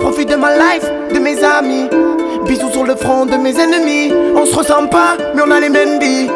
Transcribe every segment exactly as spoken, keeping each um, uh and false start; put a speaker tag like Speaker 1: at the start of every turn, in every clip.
Speaker 1: J'profite de ma life, de mes amis. Bisous sur le front de mes ennemis. On se ressemble pas, mais on a les mêmes vies.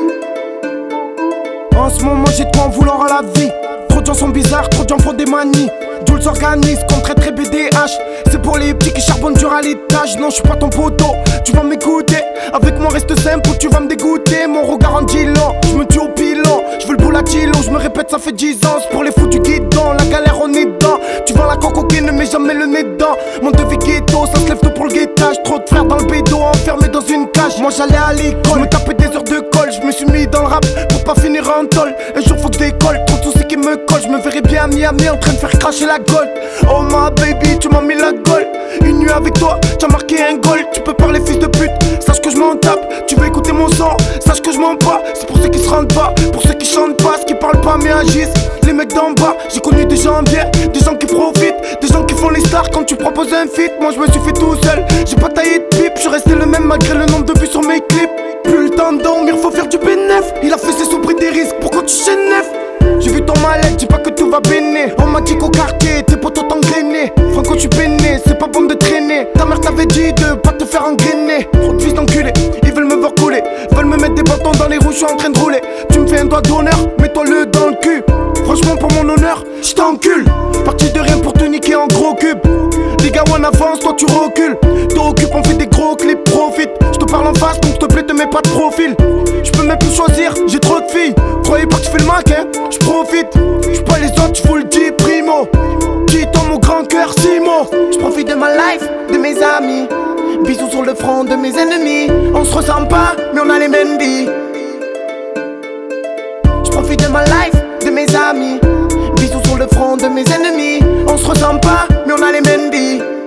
Speaker 1: En ce moment j'ai de quoi en vouloir à la vie. Trop de gens sont bizarres, trop de gens font des manies. Jules s'organise comme très très B D H. C'est pour les petits qui charbonnent dur à l'étage. Non, je suis pas ton poteau, tu vas m'écouter. Avec moi reste simple ou tu vas me dégoûter. Mon regard en dit long, je me tue au pilon. Je veux le boule à kilo, je me répète ça fait dix ans. C'est pour les fous du guidon, la galère on est dedans. Tu vends la cocoquine, ne mets jamais le nez dedans. Mon devis ghetto, ça se lève tôt pour le guettage. Trop de frères dans le bédo, enfermé dans une cage. Moi j'allais à l'école, je me tapais des heures de colle. Je me suis mis dans le rap pour pas finir en tôle. Un jour faut que je décolle, trop de soucis qui me collent. Je me verrais bien à Miami en train de faire cracher la gold. Oh ma baby, tu m'as mis la gold. Une nuit avec toi, tu as marqué un goal. Tu peux parler fils de pute, sache que je m'en tape. Tu veux écouter mon son, sache que je m'en bats. C'est pour ceux qui se rendent pas, pour ceux qui chantent pas, ceux qui parlent pas mais agissent. Les mecs d'en bas, j'ai connu des gens bien, des gens qui profitent, des gens qui font les stars quand tu proposes un feat. Moi je me suis fait tout seul, j'ai pas taillé de pipe. Je suis resté le même malgré le nombre de vues sur mes clips. Plus le temps de dormir, faut faire du bénéf. Il a fait ses sous pris des risques, pourquoi tu chaînes? J'ai vu ton mal-être, dis pas que tout va béné. On m'a dit qu'au quartier, tes potos t'engrainer. Franco tu peiné, c'est pas bon de traîner. Ta mère t'avait dit de pas te faire engrainer. Trop de fils d'enculés, ils veulent me voir couler. Veulent me mettre des bâtons dans les roues, je suis en train de rouler. Tu me fais un doigt d'honneur, mets-toi le dans le cul. Franchement pour mon honneur, je t'encule. Parti de rien pour te niquer en gros cube. Les gars on avance, toi tu recules. T'occupes, on fait des gros clips, profite. Je te parle en face, donc s'il te plaît te mets pas de profil. Je peux même plus choisir, j'ai trop de filles. Croyez pas que je fais le mac, hein, je profite. Je pas les autres, je vous le dis primo. Qui dans mon grand cœur, Simo. Je profite de ma life, de mes amis. Bisous sur le front de mes ennemis. On se ressemble pas, mais on a les mêmes vies. Je profite de ma life, de mes amis. Bisous sur le front de mes ennemis. On se ressemble pas, mais on a les mêmes vies.